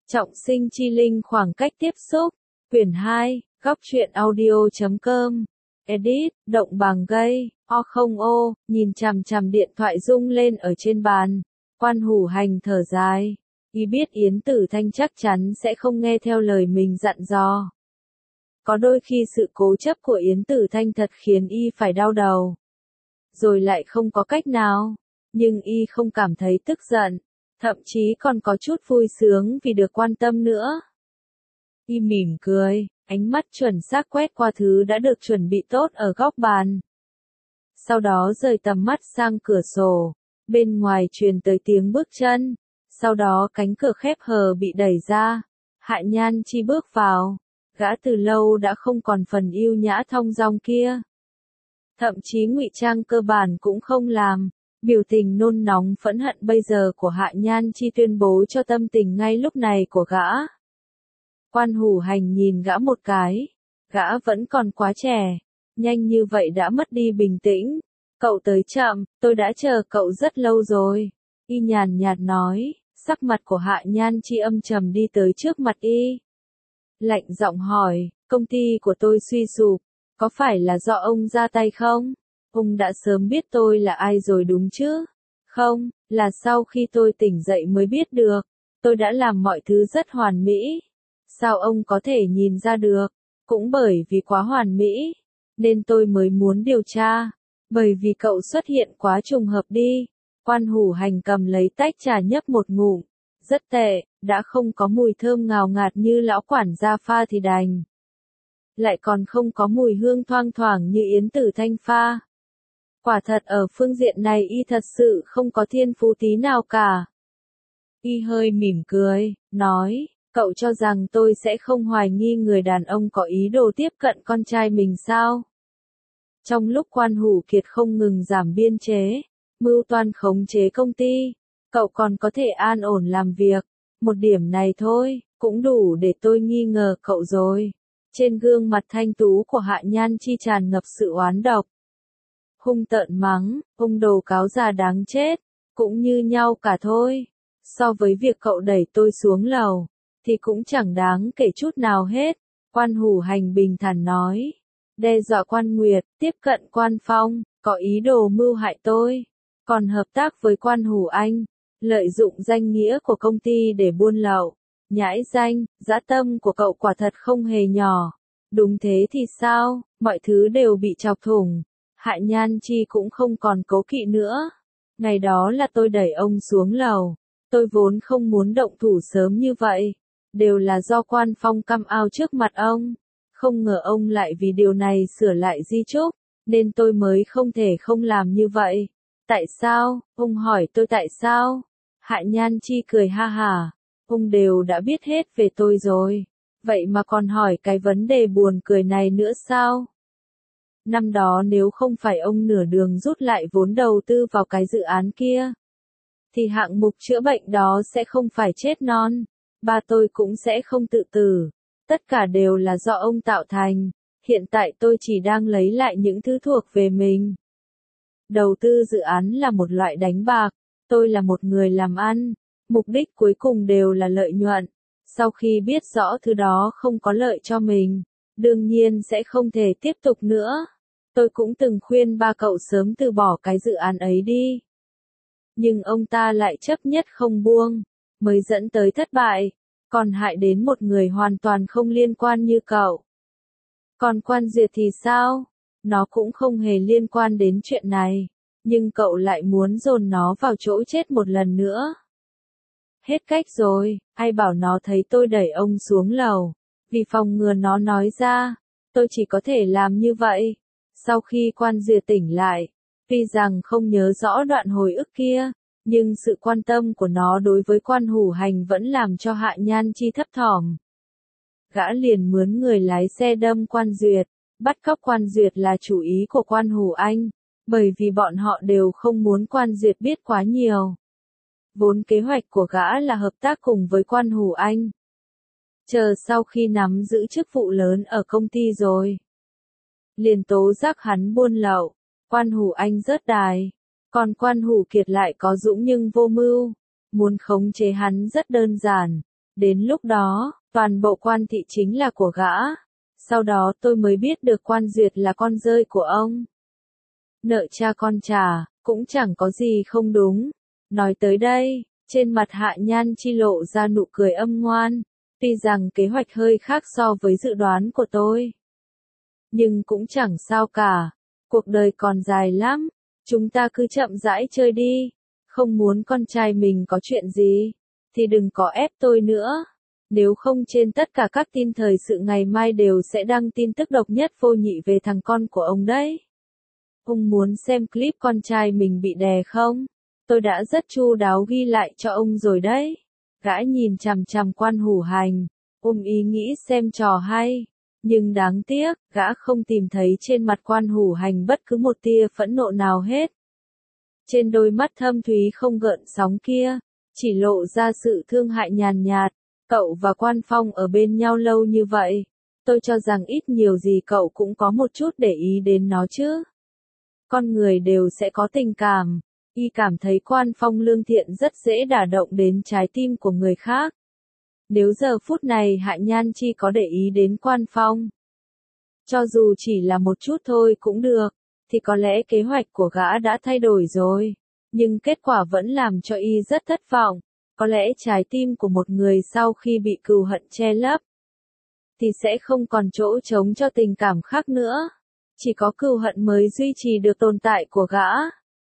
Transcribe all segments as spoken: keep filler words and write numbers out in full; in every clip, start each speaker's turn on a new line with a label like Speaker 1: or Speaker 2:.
Speaker 1: Trọng sinh chi linh khoảng cách tiếp xúc. Quyển hai, góc truyện audio.com. Edit, động bằng gây, o không ô, nhìn chằm chằm điện thoại rung lên ở trên bàn. Quan Hủ Hành thở dài. Y biết Yến Tử Thanh chắc chắn sẽ không nghe theo lời mình dặn dò. Có đôi khi sự cố chấp của Yến Tử Thanh thật khiến Y phải đau đầu. Rồi lại không có cách nào. Nhưng Y không cảm thấy tức giận. Thậm chí còn có chút vui sướng vì được quan tâm nữa. Y mỉm cười, ánh mắt chuẩn xác quét qua thứ đã được chuẩn bị tốt ở góc bàn. Sau đó rời tầm mắt sang cửa sổ. Bên ngoài truyền tới tiếng bước chân. Sau đó cánh cửa khép hờ bị đẩy ra. Hạ Nhan Chi bước vào. Gã từ lâu đã không còn phần yêu nhã thong dong kia. Thậm chí ngụy trang cơ bản cũng không làm. Biểu tình nôn nóng phẫn hận bây giờ của Hạ Nhan Chi tuyên bố cho tâm tình ngay lúc này của gã. Quan Hủ Hành nhìn gã một cái. Gã vẫn còn quá trẻ. Nhanh như vậy đã mất đi bình tĩnh. Cậu tới chậm, tôi đã chờ cậu rất lâu rồi. Y nhàn nhạt nói, sắc mặt của Hạ Nhan Chi âm trầm đi tới trước mặt Y. Lạnh giọng hỏi, công ty của tôi suy sụp, có phải là do ông ra tay không? Ông đã sớm biết tôi là ai rồi đúng chứ? Không, là sau khi tôi tỉnh dậy mới biết được. Tôi đã làm mọi thứ rất hoàn mỹ. Sao ông có thể nhìn ra được? Cũng bởi vì quá hoàn mỹ. Nên tôi mới muốn điều tra. Bởi vì cậu xuất hiện quá trùng hợp đi. Quan Hủ Hành cầm lấy tách trà nhấp một ngụm. Rất tệ, đã không có mùi thơm ngào ngạt như lão quản gia pha thì đành. Lại còn không có mùi hương thoang thoảng như Yến Tử Thanh pha. Quả thật ở phương diện này Y thật sự không có thiên phú tí nào cả. Y hơi mỉm cười, nói, cậu cho rằng tôi sẽ không hoài nghi người đàn ông có ý đồ tiếp cận con trai mình sao? Trong lúc Quan Hủ Kiệt không ngừng giảm biên chế, mưu toan khống chế công ty, cậu còn có thể an ổn làm việc. Một điểm này thôi, cũng đủ để tôi nghi ngờ cậu rồi. Trên gương mặt thanh tú của Hạ Nhan Chi tràn ngập sự oán độc. Hung tợn mắng, ông đồ cáo già đáng chết, cũng như nhau cả thôi. So với việc cậu đẩy tôi xuống lầu, thì cũng chẳng đáng kể chút nào hết. Quan Hủ Hành bình thản nói, đe dọa Quan Nguyệt, tiếp cận Quan Phong, có ý đồ mưu hại tôi. Còn hợp tác với Quan Hủ Anh, lợi dụng danh nghĩa của công ty để buôn lậu. Nhãi danh, dã tâm của cậu quả thật không hề nhỏ. Đúng thế thì sao, mọi thứ đều bị chọc thủng. Hạ Nhan Chi cũng không còn cố kỵ nữa. Ngày đó là tôi đẩy ông xuống lầu. Tôi vốn không muốn động thủ sớm như vậy. Đều là do Quan Phong căm ao trước mặt ông. Không ngờ ông lại vì điều này sửa lại di chúc. Nên tôi mới không thể không làm như vậy. Tại sao? Ông hỏi tôi tại sao? Hạ Nhan Chi cười ha hả. Ông đều đã biết hết về tôi rồi. Vậy mà còn hỏi cái vấn đề buồn cười này nữa sao? Năm đó nếu không phải ông nửa đường rút lại vốn đầu tư vào cái dự án kia, thì hạng mục chữa bệnh đó sẽ không phải chết non. Ba tôi cũng sẽ không tự tử. Tất cả đều là do ông tạo thành. Hiện tại tôi chỉ đang lấy lại những thứ thuộc về mình. Đầu tư dự án là một loại đánh bạc. Tôi là một người làm ăn. Mục đích cuối cùng đều là lợi nhuận. Sau khi biết rõ thứ đó không có lợi cho mình, đương nhiên sẽ không thể tiếp tục nữa. Tôi cũng từng khuyên ba cậu sớm từ bỏ cái dự án ấy đi. Nhưng ông ta lại chấp nhất không buông, mới dẫn tới thất bại, còn hại đến một người hoàn toàn không liên quan như cậu. Còn Quan Duyệt thì sao? Nó cũng không hề liên quan đến chuyện này, nhưng cậu lại muốn dồn nó vào chỗ chết một lần nữa. Hết cách rồi, ai bảo nó thấy tôi đẩy ông xuống lầu. Vì phòng ngừa nó nói ra, tôi chỉ có thể làm như vậy. Sau khi Quan Duyệt tỉnh lại, tuy rằng không nhớ rõ đoạn hồi ức kia, nhưng sự quan tâm của nó đối với Quan Hủ Hành vẫn làm cho Hạ Nhan Chi thấp thỏm. Gã liền mướn người lái xe đâm Quan Duyệt, bắt cóc Quan Duyệt là chủ ý của Quan Hủ Anh, bởi vì bọn họ đều không muốn Quan Duyệt biết quá nhiều. Vốn kế hoạch của gã là hợp tác cùng với Quan Hủ Anh. Chờ sau khi nắm giữ chức vụ lớn ở công ty rồi, liền tố giác hắn buôn lậu. Quan Hủ Anh rớt đài. Còn Quan Hủ Kiệt lại có dũng nhưng vô mưu. Muốn khống chế hắn rất đơn giản. Đến lúc đó, toàn bộ Quan thị chính là của gã. Sau đó tôi mới biết được Quan Duyệt là con rơi của ông. Nợ cha con trả, cũng chẳng có gì không đúng. Nói tới đây, trên mặt Hạ Nhan Chi lộ ra nụ cười âm ngoan. Tuy rằng kế hoạch hơi khác so với dự đoán của tôi. Nhưng cũng chẳng sao cả. Cuộc đời còn dài lắm. Chúng ta cứ chậm rãi chơi đi. Không muốn con trai mình có chuyện gì, thì đừng có ép tôi nữa. Nếu không trên tất cả các tin thời sự ngày mai đều sẽ đăng tin tức độc nhất vô nhị về thằng con của ông đấy. Ông muốn xem clip con trai mình bị đè không? Tôi đã rất chu đáo ghi lại cho ông rồi đấy. Gã nhìn chằm chằm Quan Hủ Hành, ôm ý nghĩ xem trò hay. Nhưng đáng tiếc, gã không tìm thấy trên mặt Quan Hủ Hành bất cứ một tia phẫn nộ nào hết. Trên đôi mắt thâm thúy không gợn sóng kia, chỉ lộ ra sự thương hại nhàn nhạt. Cậu và Quan Phong ở bên nhau lâu như vậy, tôi cho rằng ít nhiều gì cậu cũng có một chút để ý đến nó chứ. Con người đều sẽ có tình cảm, y cảm thấy Quan Phong lương thiện rất dễ đả động đến trái tim của người khác. Nếu giờ phút này Hạ Nhan Chi có để ý đến Quan Phong, cho dù chỉ là một chút thôi cũng được, thì có lẽ kế hoạch của gã đã thay đổi rồi. Nhưng kết quả vẫn làm cho y rất thất vọng. Có lẽ trái tim của một người sau khi bị cừu hận che lấp, thì sẽ không còn chỗ trống cho tình cảm khác nữa. Chỉ có cừu hận mới duy trì được tồn tại của gã.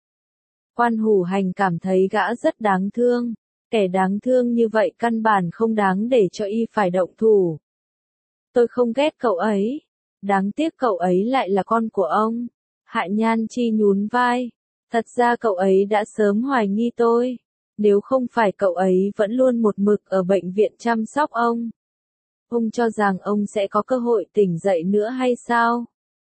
Speaker 1: Quan Hủ Hành cảm thấy gã rất đáng thương. Kẻ đáng thương như vậy căn bản không đáng để cho y phải động thủ. Tôi không ghét cậu ấy. Đáng tiếc cậu ấy lại là con của ông. Hạ Nhan Chi nhún vai. Thật ra cậu ấy đã sớm hoài nghi tôi. Nếu không phải cậu ấy vẫn luôn một mực ở bệnh viện chăm sóc ông. Ông cho rằng ông sẽ có cơ hội tỉnh dậy nữa hay sao?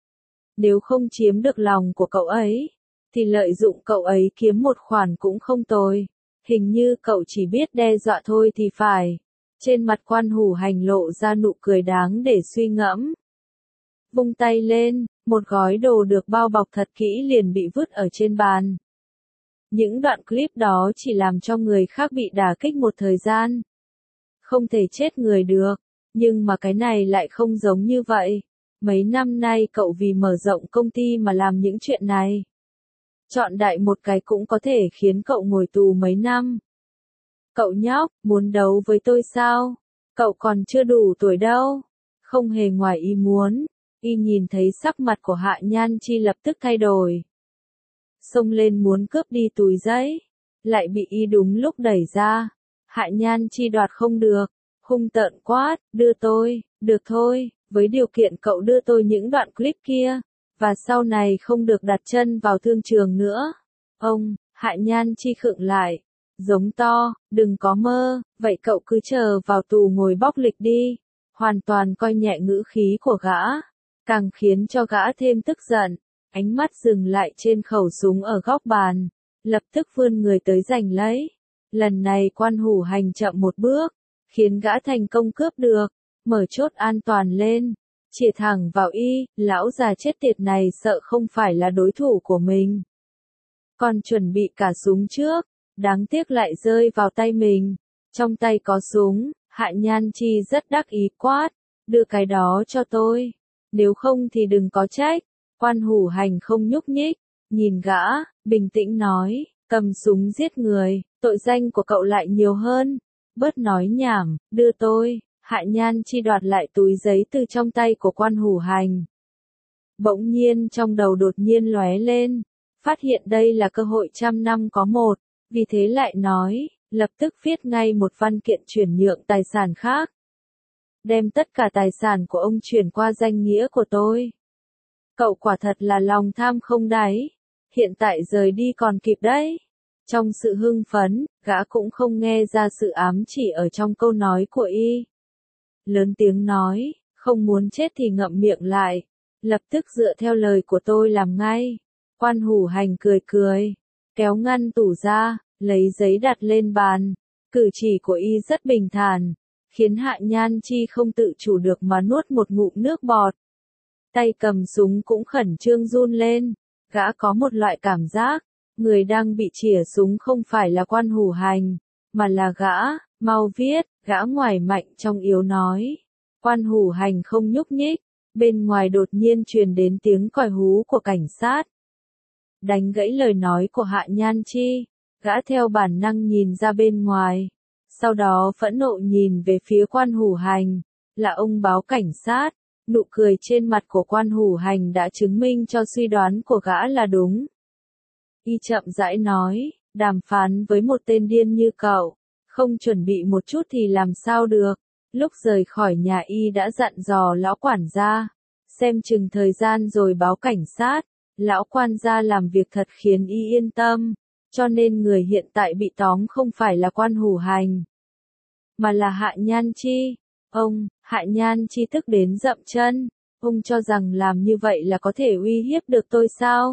Speaker 1: Nếu không chiếm được lòng của cậu ấy, thì lợi dụng cậu ấy kiếm một khoản cũng không tồi. Hình như cậu chỉ biết đe dọa thôi thì phải. Trên mặt Quan Hủ Hành lộ ra nụ cười đáng để suy ngẫm. Vung tay lên, một gói đồ được bao bọc thật kỹ liền bị vứt ở trên bàn. Những đoạn clip đó chỉ làm cho người khác bị đả kích một thời gian. Không thể chết người được, nhưng mà cái này lại không giống như vậy. Mấy năm nay cậu vì mở rộng công ty mà làm những chuyện này. Chọn đại một cái cũng có thể khiến cậu ngồi tù mấy năm. Cậu nhóc, muốn đấu với tôi sao? Cậu còn chưa đủ tuổi đâu. Không hề ngoài ý muốn, y nhìn thấy sắc mặt của Hạ Nhan Chi lập tức thay đổi. Xông lên muốn cướp đi túi giấy, lại bị y đúng lúc đẩy ra. Hạ Nhan Chi đoạt không được, hung tợn quát, đưa tôi, được thôi, với điều kiện cậu đưa tôi những đoạn clip kia, và sau này không được đặt chân vào thương trường nữa. Ông, Hạ Nhan Chi khựng lại, giống to, đừng có mơ, vậy cậu cứ chờ vào tù ngồi bóc lịch đi. Hoàn toàn coi nhẹ ngữ khí của gã, càng khiến cho gã thêm tức giận. Ánh mắt dừng lại trên khẩu súng ở góc bàn, lập tức vươn người tới giành lấy. Lần này Quan Hủ Hành chậm một bước, khiến gã thành công cướp được, mở chốt an toàn lên, chĩa thẳng vào y. Lão già chết tiệt này sợ không phải là đối thủ của mình. Còn chuẩn bị cả súng trước, đáng tiếc lại rơi vào tay mình. Trong tay có súng, Hạ Nhan Chi rất đắc ý quát, đưa cái đó cho tôi, nếu không thì đừng có trách. Quan Hủ Hành không nhúc nhích, nhìn gã, bình tĩnh nói, cầm súng giết người, tội danh của cậu lại nhiều hơn. Bớt nói nhảm, đưa tôi. Hạ Nhan Chi đoạt lại túi giấy từ trong tay của Quan Hủ Hành. Bỗng nhiên trong đầu đột nhiên lóe lên, phát hiện đây là cơ hội trăm năm có một, vì thế lại nói, lập tức viết ngay một văn kiện chuyển nhượng tài sản khác. Đem tất cả tài sản của ông chuyển qua danh nghĩa của tôi. Cậu quả thật là lòng tham không đáy, hiện tại rời đi còn kịp đấy. Trong sự hưng phấn, gã cũng không nghe ra sự ám chỉ ở trong câu nói của y. Lớn tiếng nói, không muốn chết thì ngậm miệng lại, lập tức dựa theo lời của tôi làm ngay. Quan Hủ Hành cười cười, kéo ngăn tủ ra, lấy giấy đặt lên bàn. Cử chỉ của y rất bình thản, khiến Hạ Nhan Chi không tự chủ được mà nuốt một ngụm nước bọt. Tay cầm súng cũng khẩn trương run lên, gã có một loại cảm giác, người đang bị chĩa súng không phải là Quan Hủ Hành, mà là gã. Mau viết, Gã ngoài mạnh trong yếu nói. Quan Hủ Hành không nhúc nhích, bên ngoài đột nhiên truyền đến tiếng còi hú của cảnh sát. Đánh gãy lời nói của Hạ Nhan Chi, gã theo bản năng nhìn ra bên ngoài, sau đó phẫn nộ nhìn về phía Quan Hủ Hành, là ông báo cảnh sát. Nụ cười trên mặt của Quan Hủ Hành đã chứng minh cho suy đoán của gã là đúng. Y chậm rãi nói, đàm phán với một tên điên như cậu, không chuẩn bị một chút thì làm sao được. Lúc rời khỏi nhà Y đã dặn dò lão quản gia, xem chừng thời gian rồi báo cảnh sát. Lão quan gia làm việc thật khiến Y yên tâm, cho nên người hiện tại bị tóm không phải là Quan Hủ Hành, mà là Hạ Nhan Chi. Ông, Hạ Nhan Chi tức đến dậm chân, ông cho rằng làm như vậy là có thể uy hiếp được tôi sao?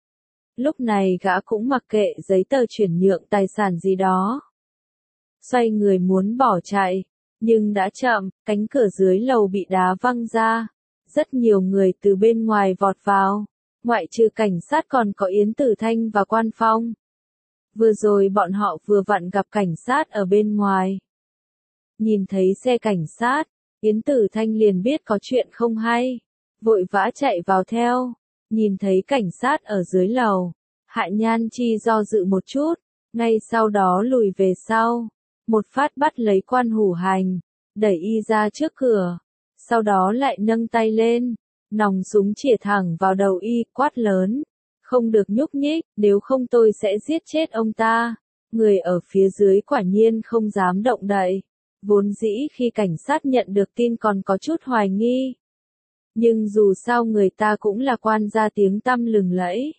Speaker 1: Lúc này gã cũng mặc kệ giấy tờ chuyển nhượng tài sản gì đó. Xoay người muốn bỏ chạy, nhưng đã chậm, cánh cửa dưới lầu bị đá văng ra. Rất nhiều người từ bên ngoài vọt vào, ngoại trừ cảnh sát còn có Yến Tử Thanh và Quan Phong. Vừa rồi bọn họ vừa vặn gặp cảnh sát ở bên ngoài. Nhìn thấy xe cảnh sát, Yến Tử Thanh liền biết có chuyện không hay, vội vã chạy vào theo. Nhìn thấy cảnh sát ở dưới lầu, Hạ Nhan Chi do dự một chút, ngay sau đó lùi về sau, một phát bắt lấy Quan Hủ Hành, đẩy Y ra trước cửa, sau đó lại nâng tay lên, nòng súng chĩa thẳng vào đầu Y, quát lớn, không được nhúc nhích, nếu không tôi sẽ giết chết ông ta. Người ở phía dưới quả nhiên không dám động đậy. Vốn dĩ khi cảnh sát nhận được tin còn có chút hoài nghi. Nhưng dù sao người ta cũng là quan gia tiếng tăm lừng lẫy.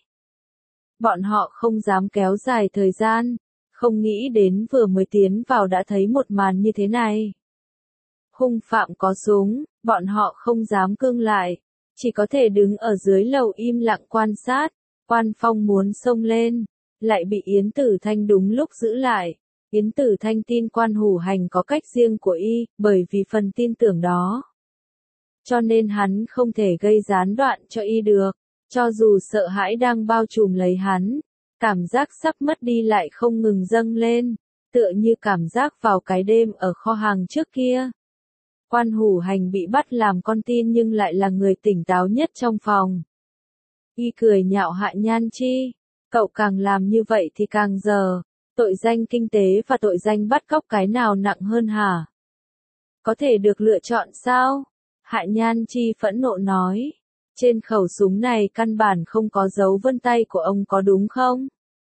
Speaker 1: Bọn họ không dám kéo dài thời gian, không nghĩ đến vừa mới tiến vào đã thấy một màn như thế này. Hung phạm có súng, bọn họ không dám cương lại, chỉ có thể đứng ở dưới lầu im lặng quan sát. Quan Phong muốn xông lên, lại bị Yến Tử Thanh đúng lúc giữ lại. Yến Tử Thanh tin Quan Hủ Hành có cách riêng của Y, bởi vì phần tin tưởng đó, cho nên hắn không thể gây gián đoạn cho Y được. Cho dù sợ hãi đang bao trùm lấy hắn, cảm giác sắp mất đi lại không ngừng dâng lên, tựa như cảm giác vào cái đêm ở kho hàng trước kia. Quan Hủ Hành bị bắt làm con tin nhưng lại là người tỉnh táo nhất trong phòng. Y cười nhạo Hạ Nhan Chi, cậu càng làm như vậy thì càng dở. Tội danh kinh tế và tội danh bắt cóc cái nào nặng hơn hả? Có thể được lựa chọn sao? Hạ Nhan Chi phẫn nộ nói. Trên khẩu súng này căn bản không có dấu vân tay của ông có đúng không?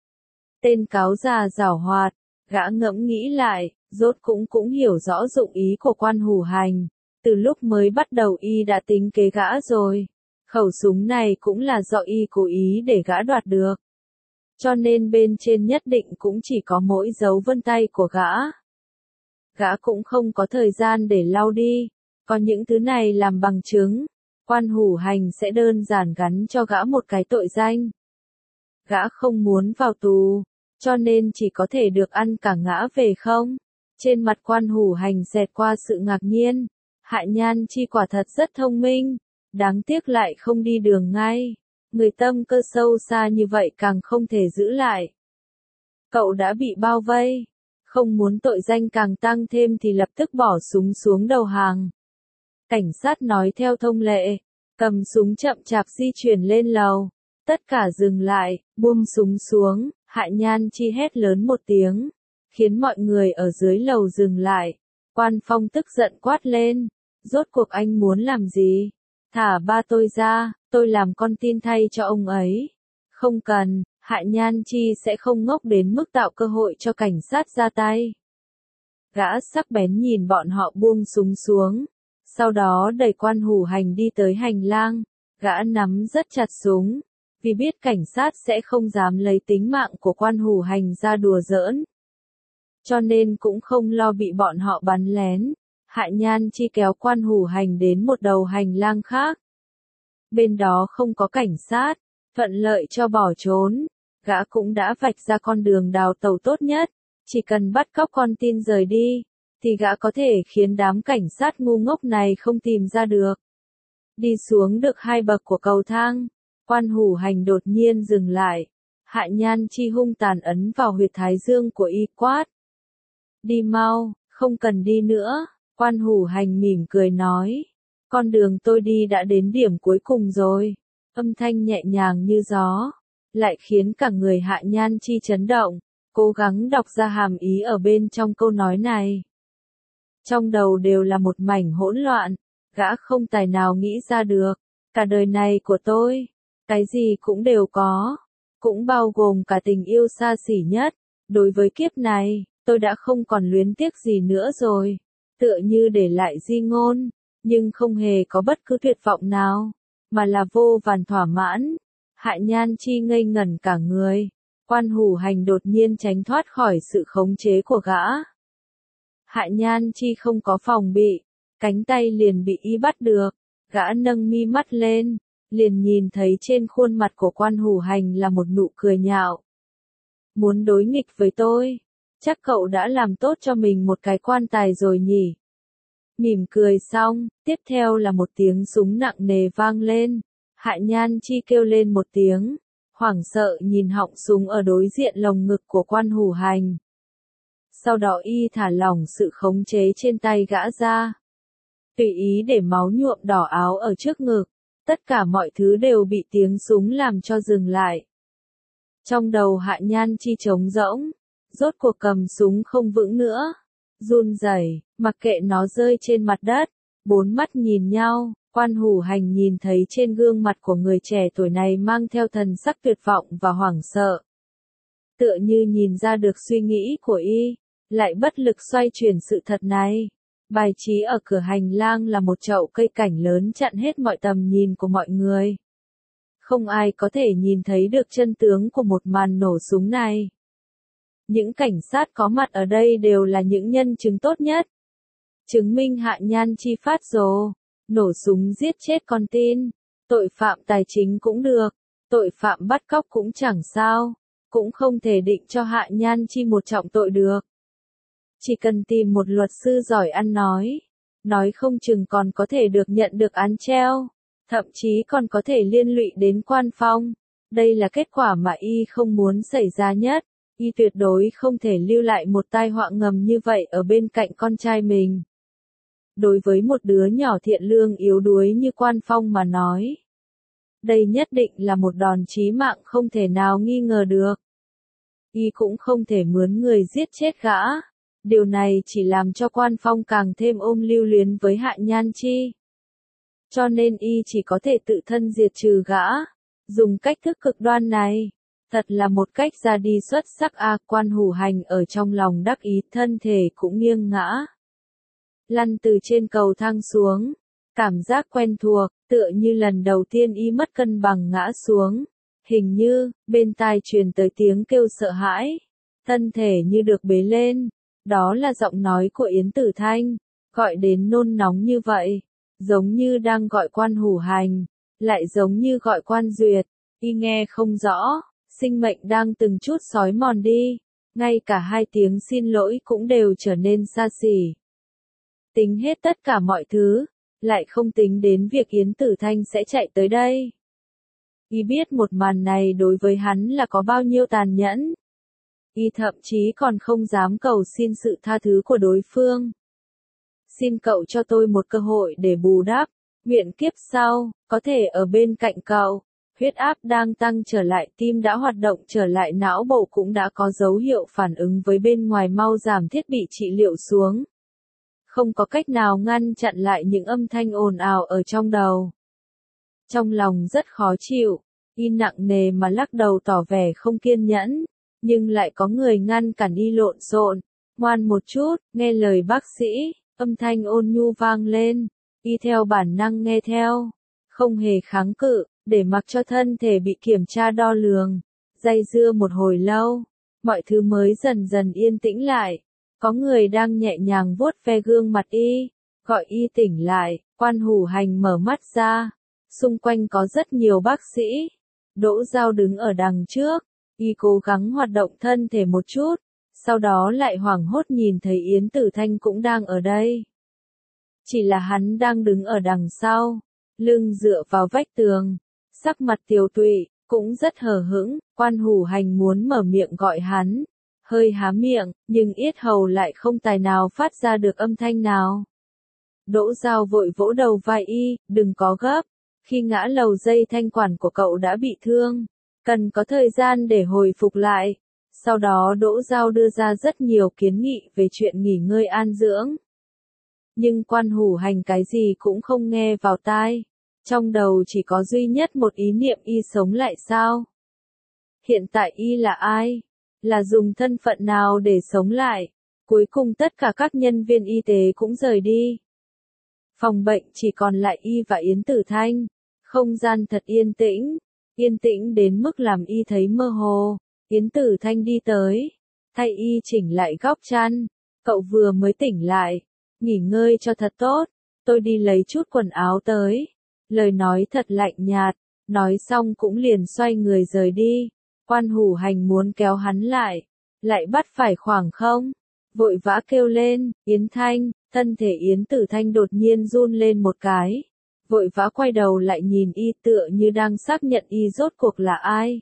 Speaker 1: Tên cáo già giảo hoạt, gã ngẫm nghĩ lại, rốt cũng cũng hiểu rõ dụng ý của Quan Hủ Hành. Từ lúc mới bắt đầu Y đã tính kế gã rồi. Khẩu súng này cũng là do Y cố ý để gã đoạt được. Cho nên bên trên nhất định cũng chỉ có mỗi dấu vân tay của gã. Gã cũng không có thời gian để lau đi, có những thứ này làm bằng chứng, Quan Hủ Hành sẽ đơn giản gắn cho gã một cái tội danh. Gã không muốn vào tù, cho nên chỉ có thể được ăn cả ngã về không. Trên mặt Quan Hủ Hành xẹt qua sự ngạc nhiên, Hạ Nhan Chi quả thật rất thông minh, đáng tiếc lại không đi đường ngay. Người tâm cơ sâu xa như vậy càng không thể giữ lại. Cậu đã bị bao vây, không muốn tội danh càng tăng thêm thì lập tức bỏ súng xuống đầu hàng. Cảnh sát nói theo thông lệ, cầm súng chậm chạp di chuyển lên lầu. Tất cả dừng lại, buông súng xuống, Hạ Nhan Chi hét lớn một tiếng, khiến mọi người ở dưới lầu dừng lại. Quan Phong tức giận quát lên, rốt cuộc anh muốn làm gì? Thả ba tôi ra, tôi làm con tin thay cho ông ấy. Không cần, Hạ Nhan Chi sẽ không ngốc đến mức tạo cơ hội cho cảnh sát ra tay. Gã sắc bén nhìn bọn họ buông súng xuống, sau đó đẩy Quan Hủ Hành đi tới hành lang, gã nắm rất chặt súng, vì biết cảnh sát sẽ không dám lấy tính mạng của Quan Hủ Hành ra đùa giỡn. Cho nên cũng không lo bị bọn họ bắn lén. Hạ Nhan Chi kéo Quan Hủ Hành đến một đầu hành lang khác. Bên đó không có cảnh sát, thuận lợi cho bỏ trốn. Gã cũng đã vạch ra con đường đào tẩu tốt nhất, chỉ cần bắt cóc con tin rời đi, thì gã có thể khiến đám cảnh sát ngu ngốc này không tìm ra được. Đi xuống được hai bậc của cầu thang, Quan Hủ Hành đột nhiên dừng lại. Hạ Nhan Chi hung tàn ấn vào huyệt thái dương của Y, quát. Đi mau, Không cần đi nữa, Quan Hủ Hành mỉm cười nói. Con đường tôi đi đã đến điểm cuối cùng rồi. Âm thanh nhẹ nhàng như gió, lại khiến cả người Hạ Nhan Chi chấn động, cố gắng đọc ra hàm ý ở bên trong câu nói này. Trong đầu đều là một mảnh hỗn loạn, gã không tài nào nghĩ ra được. Cả đời này của tôi, cái gì cũng đều có, cũng bao gồm cả tình yêu xa xỉ nhất. Đối với kiếp này, tôi đã không còn luyến tiếc gì nữa rồi. Tựa như để lại di ngôn, nhưng không hề có bất cứ tuyệt vọng nào, mà là vô vàn thỏa mãn. Hạ Nhan Chi ngây ngẩn cả người. Quan Hủ Hành đột nhiên tránh thoát khỏi sự khống chế của gã. Hạ Nhan Chi không có phòng bị, cánh tay liền bị y bắt được. Gã nâng mi mắt lên, liền nhìn thấy trên khuôn mặt của Quan Hủ Hành là một nụ cười nhạo. Muốn đối nghịch với tôi, chắc cậu đã làm tốt cho mình một cái quan tài rồi nhỉ. Mỉm cười xong, tiếp theo là một tiếng súng nặng nề vang lên. Hạ Nhan Chi kêu lên một tiếng, hoảng sợ nhìn họng súng ở đối diện lồng ngực của Quan Hủ Hành. Sau đó y thả lỏng sự khống chế trên tay gã ra. Tùy ý để máu nhuộm đỏ áo ở trước ngực, tất cả mọi thứ đều bị tiếng súng làm cho dừng lại. Trong đầu Hạ Nhan Chi trống rỗng, rốt cuộc cầm súng không vững nữa, run rẩy, mặc kệ nó rơi trên mặt đất, bốn mắt nhìn nhau. Quan Hủ Hành nhìn thấy trên gương mặt của người trẻ tuổi này mang theo thần sắc tuyệt vọng và hoảng sợ. Tựa như nhìn ra được suy nghĩ của y, lại bất lực xoay chuyển sự thật này. Bài trí ở cửa hành lang là một chậu cây cảnh lớn chặn hết mọi tầm nhìn của mọi người. Không ai có thể nhìn thấy được chân tướng của một màn nổ súng này. Những cảnh sát có mặt ở đây đều là những nhân chứng tốt nhất. Chứng minh Hạ Nhan Chi phát rồ, nổ súng giết chết con tin, tội phạm tài chính cũng được, tội phạm bắt cóc cũng chẳng sao, cũng không thể định cho Hạ Nhan Chi một trọng tội được. Chỉ cần tìm một luật sư giỏi ăn nói, nói không chừng còn có thể được nhận được án treo, thậm chí còn có thể liên lụy đến quan phong. Đây là kết quả mà y không muốn xảy ra nhất. Y tuyệt đối không thể lưu lại một tai họa ngầm như vậy ở bên cạnh con trai mình. Đối với một đứa nhỏ thiện lương yếu đuối như Quan Phong mà nói, đây nhất định là một đòn chí mạng không thể nào nghi ngờ được. Y cũng không thể mướn người giết chết gã. Điều này chỉ làm cho Quan Phong càng thêm ôm lưu luyến với Hạ Nhan Chi. Cho nên y chỉ có thể tự thân diệt trừ gã. Dùng cách thức cực đoan này, thật là một cách ra đi xuất sắc a. À, Quan Hủ Hành ở trong lòng đắc ý, thân thể cũng nghiêng ngã. Lăn từ trên cầu thang xuống, cảm giác quen thuộc, tựa như lần đầu tiên y mất cân bằng ngã xuống. Hình như, bên tai truyền tới tiếng kêu sợ hãi, thân thể như được bế lên. Đó là giọng nói của Yến Tử Thanh, gọi đến nôn nóng như vậy, giống như đang gọi Quan Hủ Hành, lại giống như gọi Quan Duyệt. Y nghe không rõ, sinh mệnh đang từng chút xói mòn đi, ngay cả hai tiếng xin lỗi cũng đều trở nên xa xỉ. Tính hết tất cả mọi thứ, lại không tính đến việc Yến Tử Thanh sẽ chạy tới đây. Y biết một màn này đối với hắn là có bao nhiêu tàn nhẫn. Y thậm chí còn không dám cầu xin sự tha thứ của đối phương. Xin cậu cho tôi một cơ hội để bù đắp, nguyện kiếp sau, có thể ở bên cạnh cậu. Huyết áp đang tăng trở lại, tim đã hoạt động trở lại, não bộ cũng đã có dấu hiệu phản ứng với bên ngoài, mau giảm thiết bị trị liệu xuống. Không có cách nào ngăn chặn lại những âm thanh ồn ào ở trong đầu. Trong lòng rất khó chịu, y nặng nề mà lắc đầu tỏ vẻ không kiên nhẫn, nhưng lại có người ngăn cản y lộn xộn. Ngoan một chút, nghe lời bác sĩ, âm thanh ôn nhu vang lên, y theo bản năng nghe theo, không hề kháng cự, để mặc cho thân thể bị kiểm tra đo lường. Dây dưa một hồi lâu, mọi thứ mới dần dần yên tĩnh lại. Có người đang nhẹ nhàng vuốt ve gương mặt y, gọi y tỉnh lại. Quan Hủ Hành mở mắt ra, xung quanh có rất nhiều bác sĩ. Đỗ Giao đứng ở đằng trước, y cố gắng hoạt động thân thể một chút, sau đó lại hoảng hốt nhìn thấy Yến Tử Thanh cũng đang ở đây. Chỉ là hắn đang đứng ở đằng sau, lưng dựa vào vách tường, sắc mặt tiều tụy, cũng rất hờ hững. Quan Hủ Hành muốn mở miệng gọi hắn, hơi há miệng, nhưng yết hầu lại không tài nào phát ra được âm thanh nào. Đỗ Giao vội vỗ đầu vai y, đừng có gấp, khi ngã lầu dây thanh quản của cậu đã bị thương, cần có thời gian để hồi phục lại. Sau đó Đỗ Giao đưa ra rất nhiều kiến nghị về chuyện nghỉ ngơi an dưỡng. Nhưng Quan Hủ Hành cái gì cũng không nghe vào tai, trong đầu chỉ có duy nhất một ý niệm y sống lại sao? Hiện tại y là ai? Là dùng thân phận nào để sống lại? Cuối cùng tất cả các nhân viên y tế cũng rời đi. Phòng bệnh chỉ còn lại y và Yến Tử Thanh. Không gian thật yên tĩnh, yên tĩnh đến mức làm y thấy mơ hồ. Yến Tử Thanh đi tới, thay y chỉnh lại góc chăn. Cậu vừa mới tỉnh lại, nghỉ ngơi cho thật tốt, tôi đi lấy chút quần áo tới. Lời nói thật lạnh nhạt, nói xong cũng liền xoay người rời đi. Quan Hủ Hành muốn kéo hắn lại, lại bắt phải khoảng không, vội vã kêu lên, Yến Thanh, thân thể Yến Tử Thanh đột nhiên run lên một cái, vội vã quay đầu lại nhìn y tựa như đang xác nhận y rốt cuộc là ai.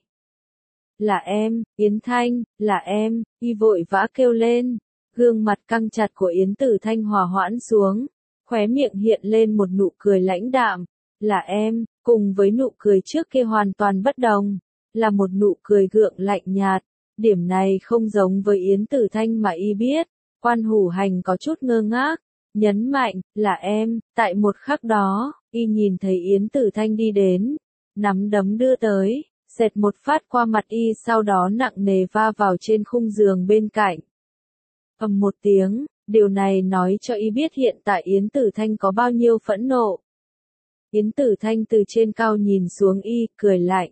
Speaker 1: Là em, Yến Thanh, là em, y vội vã kêu lên, gương mặt căng chặt của Yến Tử Thanh hòa hoãn xuống, khóe miệng hiện lên một nụ cười lãnh đạm, là em, cùng với nụ cười trước kia hoàn toàn bất đồng, là một nụ cười gượng lạnh nhạt, điểm này không giống với Yến Tử Thanh mà y biết. Quan Hủ Hành có chút ngơ ngác, nhấn mạnh, là em, tại một khắc đó, y nhìn thấy Yến Tử Thanh đi đến, nắm đấm đưa tới, xẹt một phát qua mặt y sau đó nặng nề va vào trên khung giường bên cạnh. Ầm một tiếng, điều này nói cho y biết hiện tại Yến Tử Thanh có bao nhiêu phẫn nộ. Yến Tử Thanh từ trên cao nhìn xuống y, cười lạnh.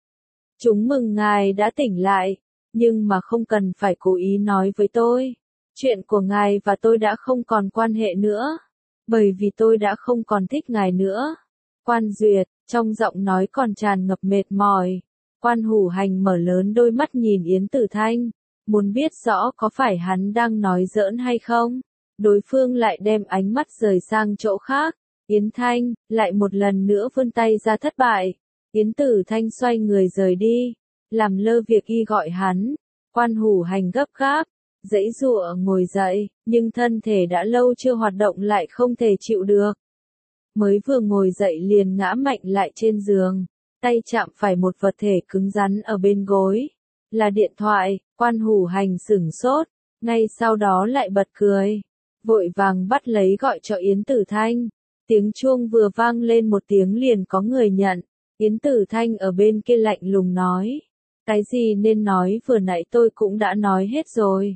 Speaker 1: Chúng mừng ngài đã tỉnh lại, nhưng mà không cần phải cố ý nói với tôi. Chuyện của ngài và tôi đã không còn quan hệ nữa, bởi vì tôi đã không còn thích ngài nữa. Quan Duyệt, trong giọng nói còn tràn ngập mệt mỏi. Quan Hủ Hành mở lớn đôi mắt nhìn Yến Tử Thanh, muốn biết rõ có phải hắn đang nói giỡn hay không. Đối phương lại đem ánh mắt rời sang chỗ khác. Yến Thanh, lại một lần nữa vươn tay ra thất bại. Yến Tử Thanh xoay người rời đi, làm lơ việc y gọi hắn. Quan Hủ Hành gấp gáp, giãy giụa ngồi dậy, nhưng thân thể đã lâu chưa hoạt động lại không thể chịu được. Mới vừa ngồi dậy liền ngã mạnh lại trên giường, tay chạm phải một vật thể cứng rắn ở bên gối. Là điện thoại. Quan Hủ Hành sửng sốt, ngay sau đó lại bật cười, vội vàng bắt lấy gọi cho Yến Tử Thanh. Tiếng chuông vừa vang lên một tiếng liền có người nhận. Yến Tử Thanh ở bên kia lạnh lùng nói, cái gì nên nói vừa nãy tôi cũng đã nói hết rồi.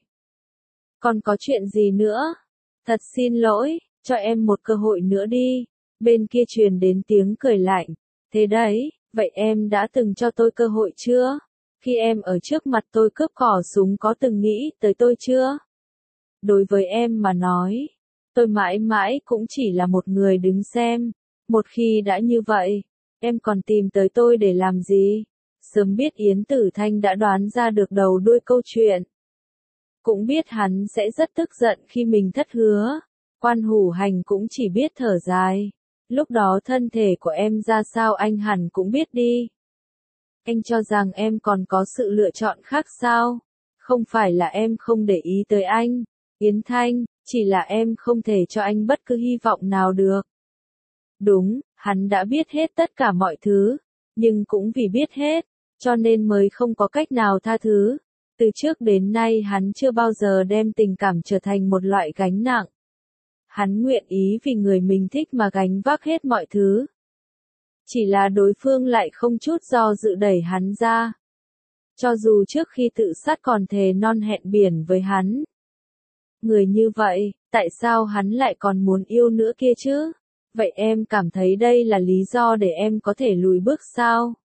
Speaker 1: Còn có chuyện gì nữa? Thật xin lỗi, cho em một cơ hội nữa đi. Bên kia truyền đến tiếng cười lạnh. Thế đấy, vậy em đã từng cho tôi cơ hội chưa? Khi em ở trước mặt tôi cướp cò súng có từng nghĩ tới tôi chưa? Đối với em mà nói, tôi mãi mãi cũng chỉ là một người đứng xem. Một khi đã như vậy, em còn tìm tới tôi để làm gì? Sớm biết Yến Tử Thanh đã đoán ra được đầu đuôi câu chuyện. Cũng biết hắn sẽ rất tức giận khi mình thất hứa. Quan Hủ Hành cũng chỉ biết thở dài. Lúc đó thân thể của em ra sao anh hẳn cũng biết đi. Anh cho rằng em còn có sự lựa chọn khác sao? Không phải là em không để ý tới anh, Yến Thanh, chỉ là em không thể cho anh bất cứ hy vọng nào được. Đúng, hắn đã biết hết tất cả mọi thứ, nhưng cũng vì biết hết, cho nên mới không có cách nào tha thứ. Từ trước đến nay hắn chưa bao giờ đem tình cảm trở thành một loại gánh nặng. Hắn nguyện ý vì người mình thích mà gánh vác hết mọi thứ. Chỉ là đối phương lại không chút do dự đẩy hắn ra. Cho dù trước khi tự sát còn thề non hẹn biển với hắn. Người như vậy, tại sao hắn lại còn muốn yêu nữa kia chứ? Vậy em cảm thấy đây là lý do để em có thể lùi bước sao?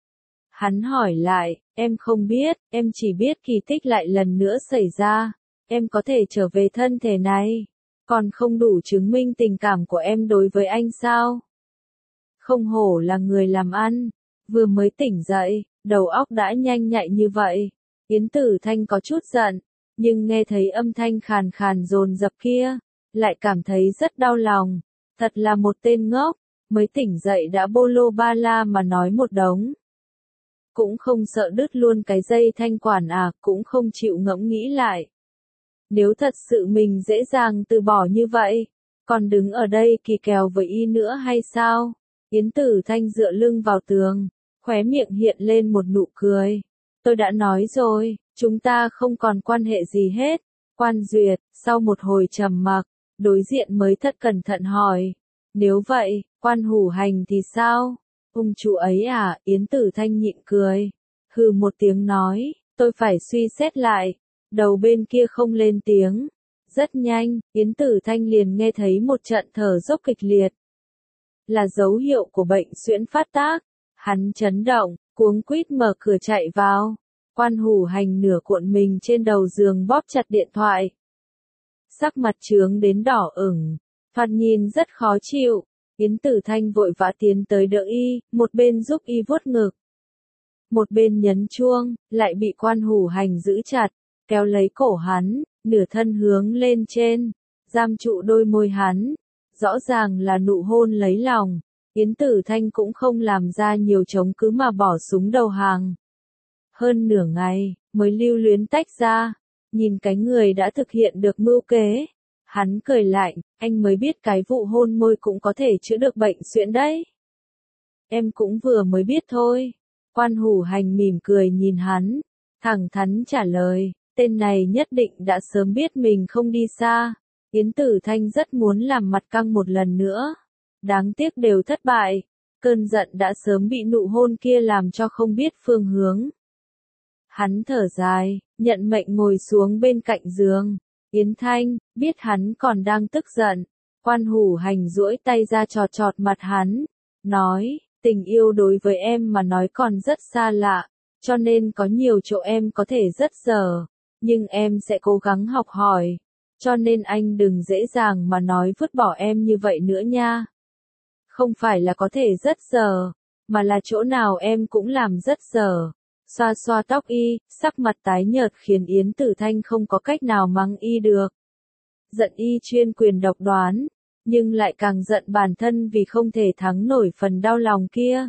Speaker 1: Hắn hỏi lại, em không biết, em chỉ biết kỳ tích lại lần nữa xảy ra. Em có thể trở về thân thể này. Còn không đủ chứng minh tình cảm của em đối với anh sao? Không hổ là người làm ăn, vừa mới tỉnh dậy, đầu óc đã nhanh nhạy như vậy. Yến Tử Thanh có chút giận, nhưng nghe thấy âm thanh khàn khàn dồn dập kia, lại cảm thấy rất đau lòng. Thật là một tên ngốc, mới tỉnh dậy đã bô lô ba la mà nói một đống. cũng không sợ đứt luôn cái dây thanh quản à, cũng không chịu ngẫm nghĩ lại. Nếu thật sự mình dễ dàng từ bỏ như vậy, còn đứng ở đây kỳ kèo với y nữa hay sao? Yến Tử Thanh dựa lưng vào tường, khóe miệng hiện lên một nụ cười. Tôi đã nói rồi, chúng ta không còn quan hệ gì hết. Quan Duyệt, sau một hồi trầm mặc, đối diện mới thật cẩn thận hỏi. Nếu vậy, Quan Hủ Hành thì sao? Ông chủ ấy à? Yến Tử Thanh nhịn cười. Hừ một tiếng nói, tôi phải suy xét lại. Đầu bên kia không lên tiếng. Rất nhanh, Yến Tử Thanh liền nghe thấy một trận thở dốc kịch liệt. Là dấu hiệu của bệnh suyễn phát tác. Hắn chấn động, cuống quýt mở cửa chạy vào. Quan Hủ Hành nửa cuộn mình trên đầu giường bóp chặt điện thoại. Sắc mặt trướng đến đỏ ửng, thoạt nhìn rất khó chịu. Yến Tử Thanh vội vã tiến tới đỡ y, một bên giúp y vuốt ngực. Một bên nhấn chuông, lại bị Quan Hủ Hành giữ chặt, kéo lấy cổ hắn, nửa thân hướng lên trên, giam trụ đôi môi hắn. Rõ ràng là nụ hôn lấy lòng. Yến Tử Thanh cũng không làm ra nhiều chống cứ mà bỏ súng đầu hàng. Hơn nửa ngày, mới lưu luyến tách ra, nhìn cái người đã thực hiện được mưu kế. Hắn cười lạnh, anh mới biết cái vụ hôn môi cũng có thể chữa được bệnh suyễn đấy. Em cũng vừa mới biết thôi. Quan Hủ Hành mỉm cười nhìn hắn, thẳng thắn trả lời, tên này nhất định đã sớm biết mình không đi xa. Yến Tử Thanh rất muốn làm mặt căng một lần nữa. Đáng tiếc đều thất bại. Cơn giận đã sớm bị nụ hôn kia làm cho không biết phương hướng. Hắn thở dài, nhận mệnh ngồi xuống bên cạnh giường. Yến Thanh, biết hắn còn đang tức giận. Quan Hủ Hành duỗi tay ra chọt chọt mặt hắn. Nói, tình yêu đối với em mà nói còn rất xa lạ. Cho nên có nhiều chỗ em có thể rất dở. Nhưng em sẽ cố gắng học hỏi. Cho nên anh đừng dễ dàng mà nói vứt bỏ em như vậy nữa nha. Không phải là có thể rất dở, mà là chỗ nào em cũng làm rất dở. Xoa xoa tóc y, sắc mặt tái nhợt khiến Yến Tử Thanh không có cách nào mắng y được. Giận y chuyên quyền độc đoán, nhưng lại càng giận bản thân vì không thể thắng nổi phần đau lòng kia.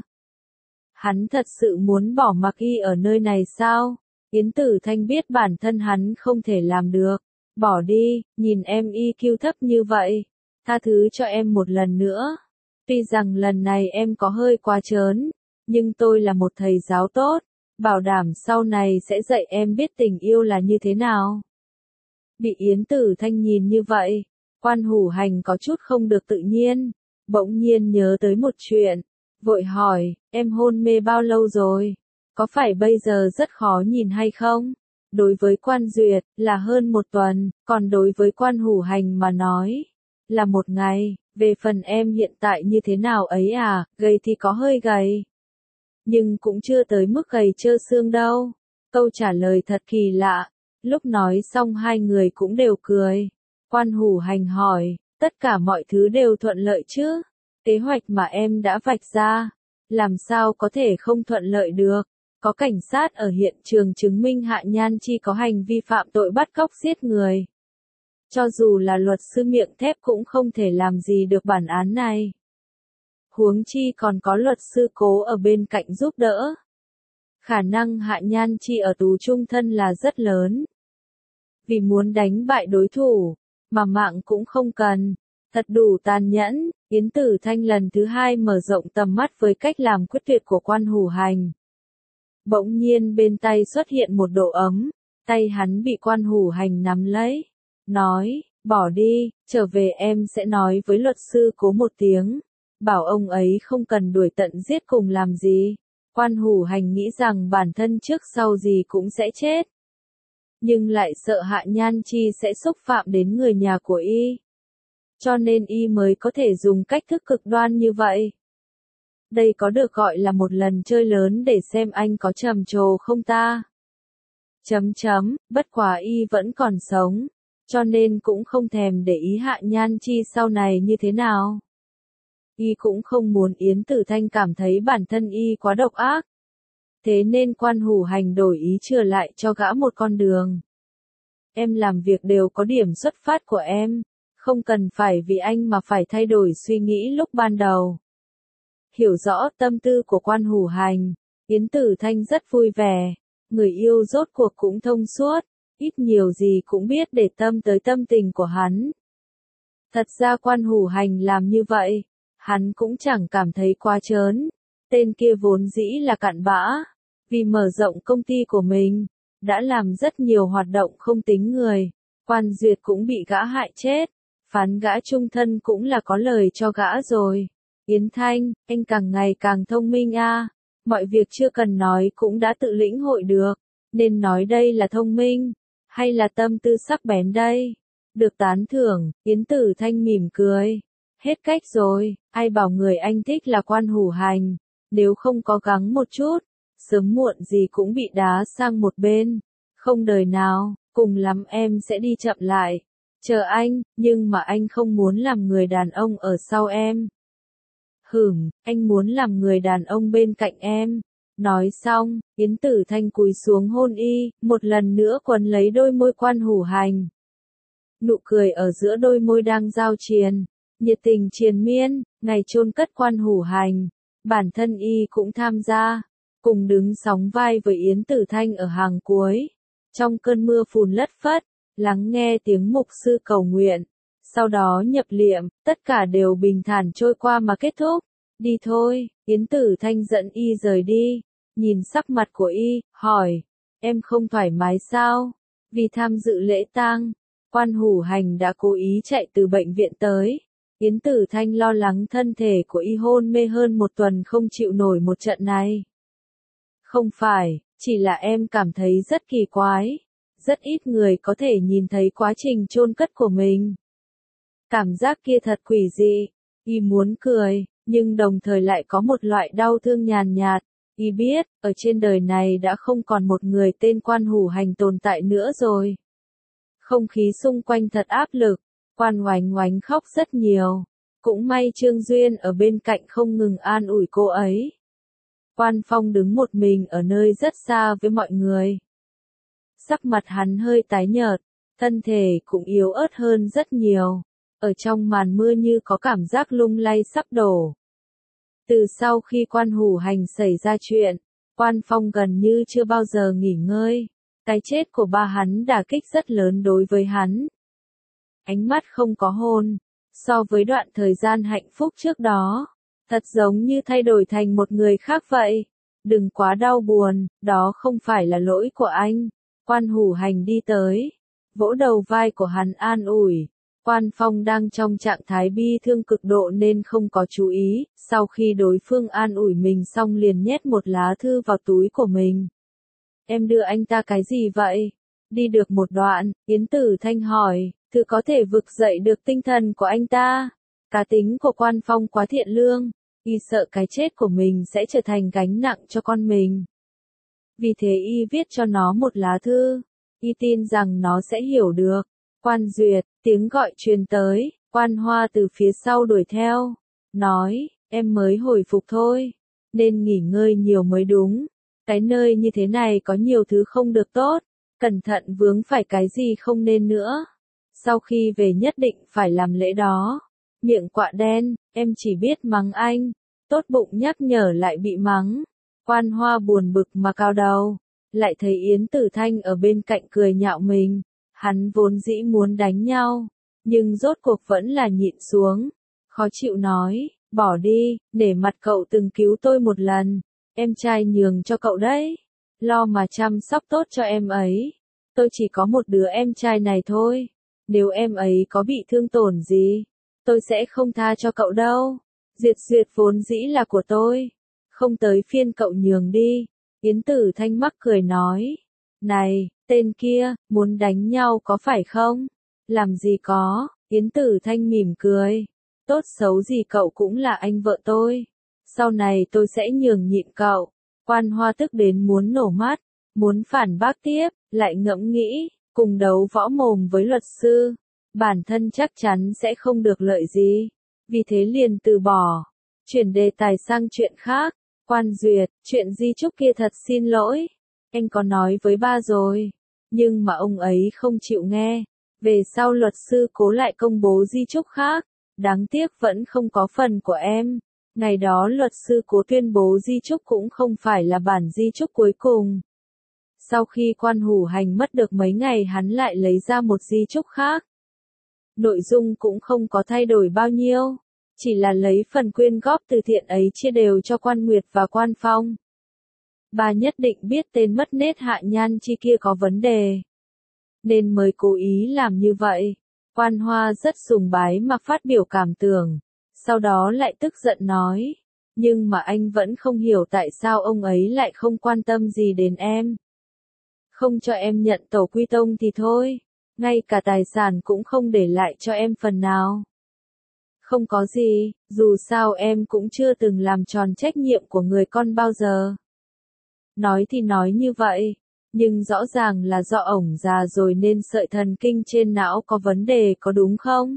Speaker 1: Hắn thật sự muốn bỏ mặc y ở nơi này sao? Yến Tử Thanh biết bản thân hắn không thể làm được. Bỏ đi, nhìn em i kiu thấp như vậy. Tha thứ cho em một lần nữa. Tuy rằng lần này em có hơi quá trớn, nhưng tôi là một thầy giáo tốt, bảo đảm sau này sẽ dạy em biết tình yêu là như thế nào. Bị Yến Tử Thanh nhìn như vậy, Quan Hủ Hành có chút không được tự nhiên, bỗng nhiên nhớ tới một chuyện, vội hỏi, em hôn mê bao lâu rồi? Có phải bây giờ rất khó nhìn hay không? Đối với Quan Duyệt, là hơn một tuần, còn đối với Quan Hủ Hành mà nói, là một ngày. Về phần em hiện tại như thế nào ấy à, gầy thì có hơi gầy. Nhưng cũng chưa tới mức gầy trơ xương đâu. Câu trả lời thật kỳ lạ. Lúc nói xong hai người cũng đều cười. Quan Hủ Hành hỏi, tất cả mọi thứ đều thuận lợi chứ? Kế hoạch mà em đã vạch ra, làm sao có thể không thuận lợi được? Có cảnh sát ở hiện trường chứng minh Hạ Nhan Chi có hành vi phạm tội bắt cóc giết người. Cho dù là luật sư miệng thép cũng không thể làm gì được bản án này. Huống chi còn có luật sư Cố ở bên cạnh giúp đỡ. Khả năng Hạ Nhan Chi ở tù chung thân là rất lớn. Vì muốn đánh bại đối thủ, mà mạng cũng không cần. Thật đủ tàn nhẫn. Yến Tử Thanh lần thứ hai mở rộng tầm mắt với cách làm quyết tuyệt của Quan Hủ Hành. Bỗng nhiên bên tay xuất hiện một độ ấm. Tay hắn bị Quan Hủ Hành nắm lấy. Nói, bỏ đi, trở về em sẽ nói với luật sư Cố một tiếng. Bảo ông ấy không cần đuổi tận giết cùng làm gì. Quan Hủ Hành nghĩ rằng bản thân trước sau gì cũng sẽ chết. Nhưng lại sợ Hạ Nhan Chi sẽ xúc phạm đến người nhà của y. Cho nên y mới có thể dùng cách thức cực đoan như vậy. Đây có được gọi là một lần chơi lớn để xem anh có trầm trồ không ta? Chấm chấm, bất quá y vẫn còn sống. Cho nên cũng không thèm để ý Hạ Nhan Chi sau này như thế nào. Y cũng không muốn Yến Tử Thanh cảm thấy bản thân y quá độc ác. Thế nên Quan Hủ Hành đổi ý trở lại cho gã một con đường. Em làm việc đều có điểm xuất phát của em, không cần phải vì anh mà phải thay đổi suy nghĩ lúc ban đầu. Hiểu rõ tâm tư của Quan Hủ Hành, Yến Tử Thanh rất vui vẻ, người yêu rốt cuộc cũng thông suốt, ít nhiều gì cũng biết để tâm tới tâm tình của hắn. Thật ra Quan Hủ Hành làm như vậy, hắn cũng chẳng cảm thấy quá trớn, tên kia vốn dĩ là cặn bã, vì mở rộng công ty của mình, đã làm rất nhiều hoạt động không tính người, Quan Duyệt cũng bị gã hại chết, phán gã chung thân cũng là có lời cho gã rồi. Yến Thanh, anh càng ngày càng thông minh a, mọi việc chưa cần nói cũng đã tự lĩnh hội được, nên nói đây là thông minh, hay là tâm tư sắc bén đây? Được tán thưởng, Yến Tử Thanh mỉm cười. Hết cách rồi, ai bảo người anh thích là Quan Hủ Hành, nếu không có gắng một chút, sớm muộn gì cũng bị đá sang một bên. Không đời nào, cùng lắm em sẽ đi chậm lại. Chờ anh, nhưng mà anh không muốn làm người đàn ông ở sau em. Hửm, anh muốn làm người đàn ông bên cạnh em. Nói xong, Yến Tử Thanh cúi xuống hôn y, một lần nữa quấn lấy đôi môi Quan Hủ Hành. Nụ cười ở giữa đôi môi đang giao triền, nhiệt tình triền miên, ngày chôn cất Quan Hủ Hành. Bản thân y cũng tham gia, cùng đứng sóng vai với Yến Tử Thanh ở hàng cuối. Trong cơn mưa phùn lất phất, lắng nghe tiếng mục sư cầu nguyện, sau đó nhập liệm, tất cả đều bình thản trôi qua mà kết thúc. Đi thôi, Yến Tử Thanh dẫn y rời đi, nhìn sắc mặt của y, hỏi, em không thoải mái sao? Vì tham dự lễ tang, Quan Hủ Hành đã cố ý chạy từ bệnh viện tới. Yến Tử Thanh lo lắng thân thể của y hôn mê hơn một tuần không chịu nổi một trận này. Không phải, chỉ là em cảm thấy rất kỳ quái. Rất ít người có thể nhìn thấy quá trình chôn cất của mình. Cảm giác kia thật quỷ dị, y muốn cười, nhưng đồng thời lại có một loại đau thương nhàn nhạt. Y biết, ở trên đời này đã không còn một người tên Quan Hủ Hành tồn tại nữa rồi. Không khí xung quanh thật áp lực, Quan Ngoánh Ngoánh khóc rất nhiều. Cũng may Trương Duyên ở bên cạnh không ngừng an ủi cô ấy. Quan Phong đứng một mình ở nơi rất xa với mọi người. Sắc mặt hắn hơi tái nhợt, thân thể cũng yếu ớt hơn rất nhiều. Ở trong màn mưa như có cảm giác lung lay sắp đổ. Từ sau khi Quan Hủ Hành xảy ra chuyện, Quan Phong gần như chưa bao giờ nghỉ ngơi. Cái chết của ba hắn đả kích rất lớn đối với hắn. Ánh mắt không có hôn, so với đoạn thời gian hạnh phúc trước đó, thật giống như thay đổi thành một người khác vậy. Đừng quá đau buồn, đó không phải là lỗi của anh. Quan Hủ Hành đi tới, vỗ đầu vai của hắn an ủi. Quan Phong đang trong trạng thái bi thương cực độ nên không có chú ý, sau khi đối phương an ủi mình xong liền nhét một lá thư vào túi của mình. Em đưa anh ta cái gì vậy? Đi được một đoạn, Yến Tử Thanh hỏi, thư có thể vực dậy được tinh thần của anh ta. Cá tính của Quan Phong quá thiện lương, y sợ cái chết của mình sẽ trở thành gánh nặng cho con mình. Vì thế y viết cho nó một lá thư, y tin rằng nó sẽ hiểu được. Quan Duyệt, tiếng gọi truyền tới, Quan Hoa từ phía sau đuổi theo, nói, em mới hồi phục thôi, nên nghỉ ngơi nhiều mới đúng. Cái nơi như thế này có nhiều thứ không được tốt, cẩn thận vướng phải cái gì không nên nữa. Sau khi về nhất định phải làm lễ đó. Miệng quạ đen, em chỉ biết mắng anh, tốt bụng nhắc nhở lại bị mắng. Quan Hoa buồn bực mà cao đầu, lại thấy Yến Tử Thanh ở bên cạnh cười nhạo mình. Hắn vốn dĩ muốn đánh nhau, nhưng rốt cuộc vẫn là nhịn xuống. Khó chịu nói, bỏ đi, để mặt cậu từng cứu tôi một lần. Em trai nhường cho cậu đấy. Lo mà chăm sóc tốt cho em ấy. Tôi chỉ có một đứa em trai này thôi. Nếu em ấy có bị thương tổn gì, tôi sẽ không tha cho cậu đâu. Duyệt Duyệt vốn dĩ là của tôi. Không tới phiên cậu nhường đi. Yến Tử Thanh mắc cười nói. Này, tên kia, muốn đánh nhau có phải không? Làm gì có, Yến Tử Thanh mỉm cười. Tốt xấu gì cậu cũng là anh vợ tôi. Sau này tôi sẽ nhường nhịn cậu. Quan Hoa tức đến muốn nổ mắt, muốn phản bác tiếp, lại ngẫm nghĩ, cùng đấu võ mồm với luật sư. Bản thân chắc chắn sẽ không được lợi gì. Vì thế liền từ bỏ, chuyển đề tài sang chuyện khác. Quan Duyệt, chuyện di chúc kia thật xin lỗi. Anh có nói với ba rồi, nhưng mà ông ấy không chịu nghe. Về sau luật sư cố lại công bố di chúc khác, đáng tiếc vẫn không có phần của em. Ngày đó luật sư Cố tuyên bố di chúc cũng không phải là bản di chúc cuối cùng. Sau khi Quan Hủ Hành mất được mấy ngày hắn lại lấy ra một di chúc khác. Nội dung cũng không có thay đổi bao nhiêu, chỉ là lấy phần quyên góp từ thiện ấy chia đều cho Quan Nguyệt và Quan Phong. Bà nhất định biết tên mất nết Hạ Nhan Chi kia có vấn đề, nên mới cố ý làm như vậy. Quan Hoa rất sùng bái mà phát biểu cảm tưởng, sau đó lại tức giận nói, nhưng mà anh vẫn không hiểu tại sao ông ấy lại không quan tâm gì đến em. Không cho em nhận tổ quy tông thì thôi, ngay cả tài sản cũng không để lại cho em phần nào. Không có gì, dù sao em cũng chưa từng làm tròn trách nhiệm của người con bao giờ. Nói thì nói như vậy, nhưng rõ ràng là do ổng già rồi nên sợi thần kinh trên não có vấn đề có đúng không?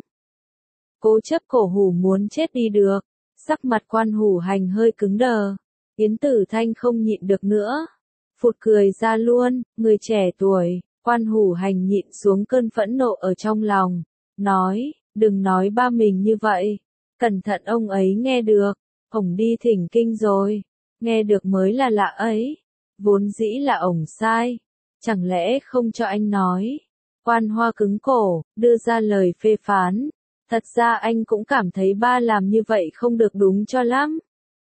Speaker 1: Cố chấp cổ hủ muốn chết đi được, sắc mặt Quan Hủ Hành hơi cứng đờ. Yến Tử Thanh không nhịn được nữa, phụt cười ra luôn, người trẻ tuổi. Quan Hủ Hành nhịn xuống cơn phẫn nộ ở trong lòng, nói, đừng nói ba mình như vậy, cẩn thận ông ấy nghe được, ổng đi thỉnh kinh rồi, nghe được mới là lạ ấy, vốn dĩ là ổng sai, chẳng lẽ không cho anh nói. Quan Hoa cứng cổ, đưa ra lời phê phán, thật ra anh cũng cảm thấy ba làm như vậy không được đúng cho lắm.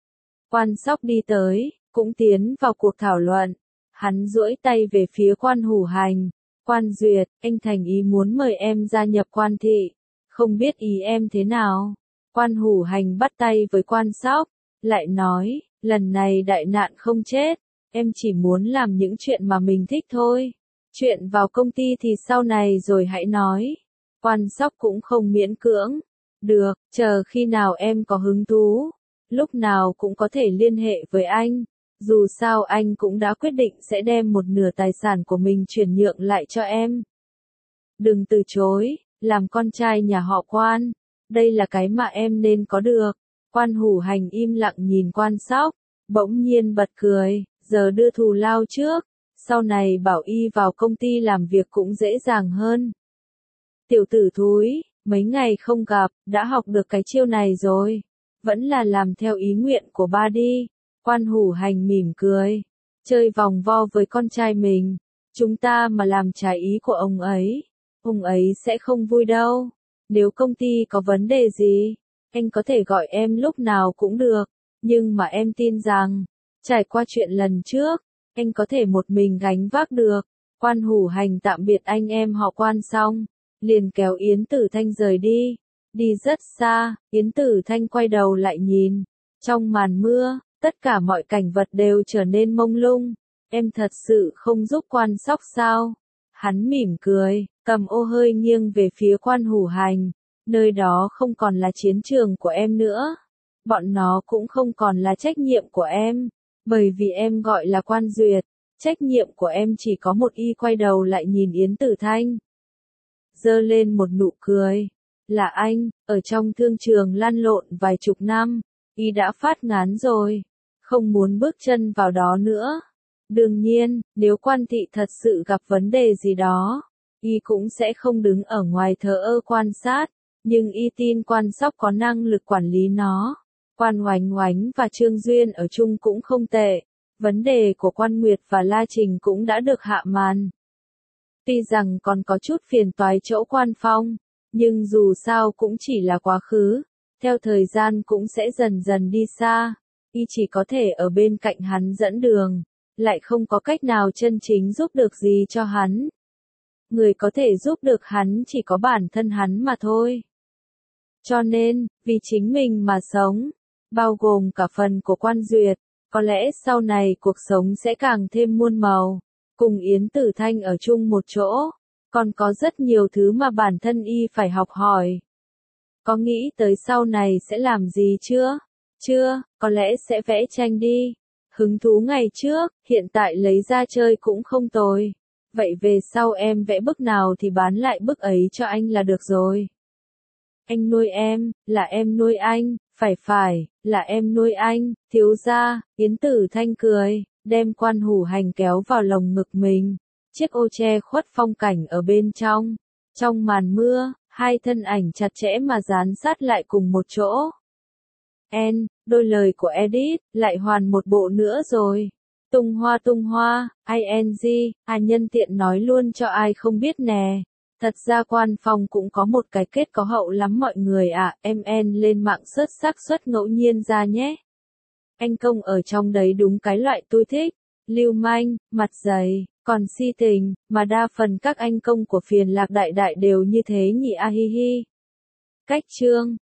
Speaker 1: Quan Sóc đi tới, cũng tiến vào cuộc thảo luận, hắn duỗi tay về phía Quan Hủ Hành. Quan Duyệt, anh thành ý muốn mời em gia nhập Quan thị, không biết ý em thế nào. Quan Hủ Hành bắt tay với Quan Sóc, lại nói, lần này đại nạn không chết, em chỉ muốn làm những chuyện mà mình thích thôi. Chuyện vào công ty thì sau này rồi hãy nói. Quan Sóc cũng không miễn cưỡng. Được, chờ khi nào em có hứng thú, lúc nào cũng có thể liên hệ với anh. Dù sao anh cũng đã quyết định sẽ đem một nửa tài sản của mình chuyển nhượng lại cho em. Đừng từ chối, làm con trai nhà họ Quan, đây là cái mà em nên có được. Quan Hủ Hành im lặng nhìn Quan Sóc, bỗng nhiên bật cười, giờ đưa thù lao trước, sau này bảo y vào công ty làm việc cũng dễ dàng hơn. Tiểu tử thúi, mấy ngày không gặp, đã học được cái chiêu này rồi, vẫn là làm theo ý nguyện của ba đi. Quan Hủ Hành mỉm cười, chơi vòng vo với con trai mình, chúng ta mà làm trái ý của ông ấy, ông ấy sẽ không vui đâu. Nếu công ty có vấn đề gì, anh có thể gọi em lúc nào cũng được, nhưng mà em tin rằng, trải qua chuyện lần trước, anh có thể một mình gánh vác được. Quan Hủ Hành tạm biệt anh em họ Quan xong, liền kéo Yến Tử Thanh rời đi, đi rất xa. Yến Tử Thanh quay đầu lại nhìn, trong màn mưa, tất cả mọi cảnh vật đều trở nên mông lung. Em thật sự không giúp Quan Sóc sao? Hắn mỉm cười, cầm ô hơi nghiêng về phía Quan Hủ Hành. Nơi đó không còn là chiến trường của em nữa. Bọn nó cũng không còn là trách nhiệm của em. Bởi vì em gọi là Quan Duyệt, trách nhiệm của em chỉ có một. Y quay đầu lại nhìn Yến Tử Thanh, giơ lên một nụ cười. Là anh, ở trong thương trường lăn lộn vài chục năm, y đã phát ngán rồi, không muốn bước chân vào đó nữa. Đương nhiên, nếu Quan thị thật sự gặp vấn đề gì đó, y cũng sẽ không đứng ở ngoài thờ ơ quan sát, nhưng y tin Quan Sóc có năng lực quản lý nó. Quan Oánh Oánh và Trương Duyên ở chung cũng không tệ, vấn đề của Quan Nguyệt và La Trình cũng đã được hạ màn. Tuy rằng còn có chút phiền toái chỗ Quan Phong, nhưng dù sao cũng chỉ là quá khứ, theo thời gian cũng sẽ dần dần đi xa, y chỉ có thể ở bên cạnh hắn dẫn đường, lại không có cách nào chân chính giúp được gì cho hắn. Người có thể giúp được hắn chỉ có bản thân hắn mà thôi. Cho nên, vì chính mình mà sống, bao gồm cả phần của Quan Duyệt, có lẽ sau này cuộc sống sẽ càng thêm muôn màu. Cùng Yến Tử Thanh ở chung một chỗ, còn có rất nhiều thứ mà bản thân y phải học hỏi. Có nghĩ tới sau này sẽ làm gì chưa? Chưa, có lẽ sẽ vẽ tranh đi. Hứng thú ngày trước, hiện tại lấy ra chơi cũng không tồi. Vậy về sau em vẽ bức nào thì bán lại bức ấy cho anh là được rồi. Anh nuôi em, là em nuôi anh, phải phải, là em nuôi anh, thiếu gia. Yến Tử Thanh cười, đem Quan Hủ Hành kéo vào lồng ngực mình. Chiếc ô che khuất phong cảnh ở bên trong. Trong màn mưa, hai thân ảnh chặt chẽ mà dán sát lại cùng một chỗ. En, đôi lời của Edit, lại hoàn một bộ nữa rồi. Tung hoa tung hoa, ing, à nhân tiện nói luôn cho ai không biết nè. Thật ra Quan Phong cũng có một cái kết có hậu lắm mọi người ạ, à, em en lên mạng search xác suất ngẫu nhiên ra nhé. Anh Công ở trong đấy đúng cái loại tôi thích, lưu manh, mặt dày, còn si tình, mà đa phần các anh Công của Phiền Lạc Đại Đại đều như thế nhỉ a hi hi. Cách chương